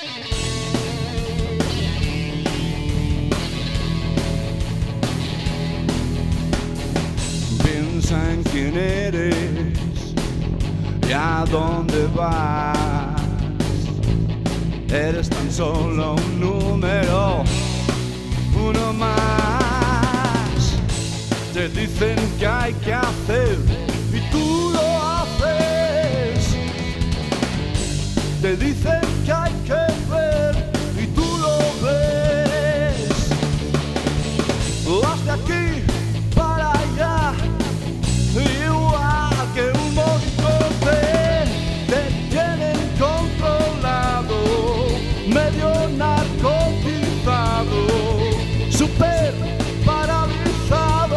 Piensa en quién eres y a dónde vas. Eres tan solo un número, uno más. Te dicen que hay que hacer y tú lo haces. Te dicen que hay que ver y tú lo ves. Vas de aquí para allá, igual que un monigote. Te tienen controlado, medio narcotizado, súper paralizado,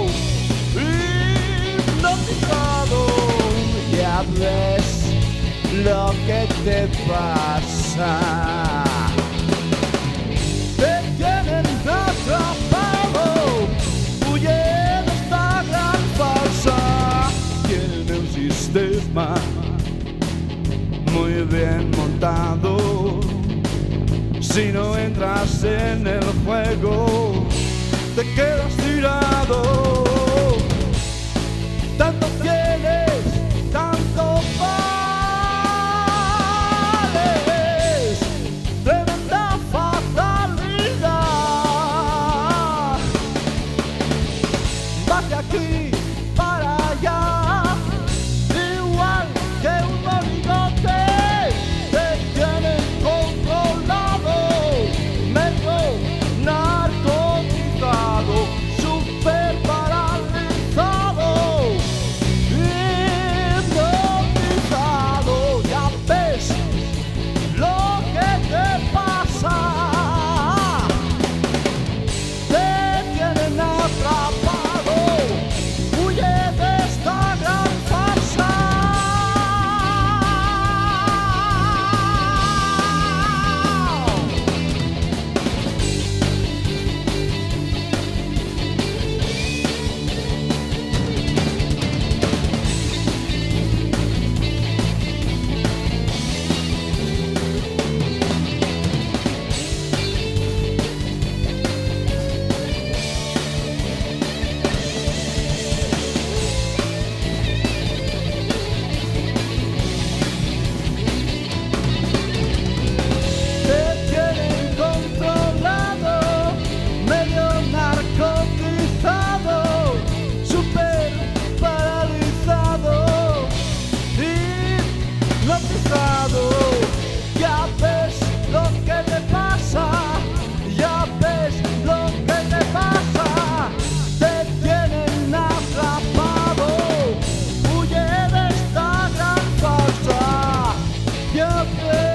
hipnotizado. Ya ves lo que te pasa. Te tienen atrapado, huye de esta gran farsa. Tiene un sistema muy bien montado. Si no entras en el juego, te quedas tirado. Tanto tienes, tanto vales, tremenda fatalidad. Vas de aquí para allá, igual que un monigote. Te tienen controlado, medio narcotizado, súper paralizado, hipnotizado. Ya ves lo que te pasa. Te tienen atrapado, huye de esta gran farsa. Te tienen controlado, medio narcotizado, súper paralizado, hipnotizado. Ya ves lo que te pasa, ya ves lo que te pasa. Te tienen atrapado, huye de esta gran farsa. Ya ves